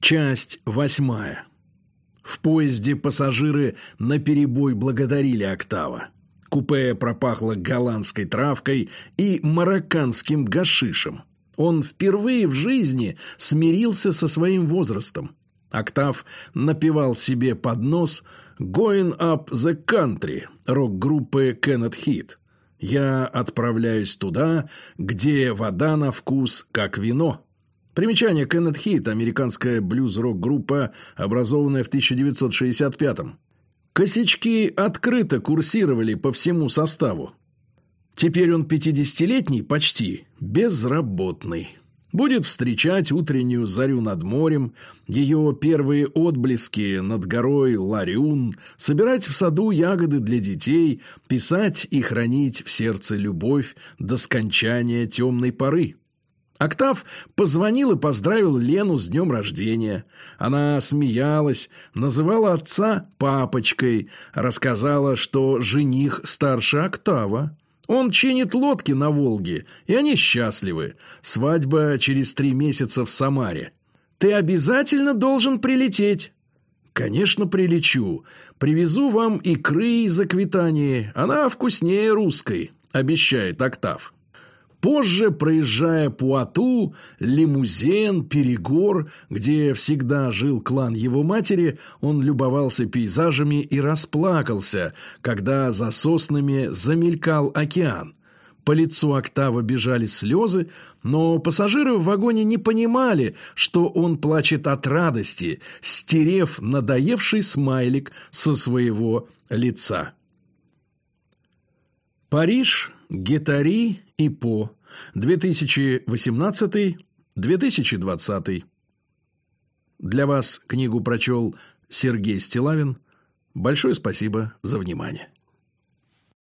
Часть 8. В поезде пассажиры наперебой благодарили Октава. Купе пропахло голландской травкой и марокканским гашишем. Он впервые в жизни смирился со своим возрастом. Октав напевал себе под нос «Going up the country» рок-группы Kenneth Heat. «Я отправляюсь туда, где вода на вкус, как вино». Примечание: Kenneth Heat – американская блюз-рок-группа, образованная в 1965-м. Косячки открыто курсировали по всему составу. Теперь он 50-летний, почти безработный. Будет встречать утреннюю зарю над морем, ее первые отблески над горой Ларюн, собирать в саду ягоды для детей, писать и хранить в сердце любовь до скончания темной поры. Октав позвонил и поздравил Лену с днем рождения. Она смеялась, называла отца папочкой, рассказала, что жених старше Октава. Он чинит лодки на Волге, и они счастливы. Свадьба через 3 месяца в Самаре. «Ты обязательно должен прилететь». «Конечно, прилечу. Привезу вам икры из Аквитании. Она вкуснее русской», – обещает Октав. Позже, проезжая Пуату, Лимузен, Перегор, где всегда жил клан его матери, он любовался пейзажами и расплакался, когда за соснами замелькал океан. По лицу Октава бежали слезы, но пассажиры в вагоне не понимали, что он плачет от радости, стерев надоевший смайлик со своего лица. Париж, Геттари и По. 2018-2020. Для вас книгу прочел Сергей Стиллавин. Большое спасибо за внимание.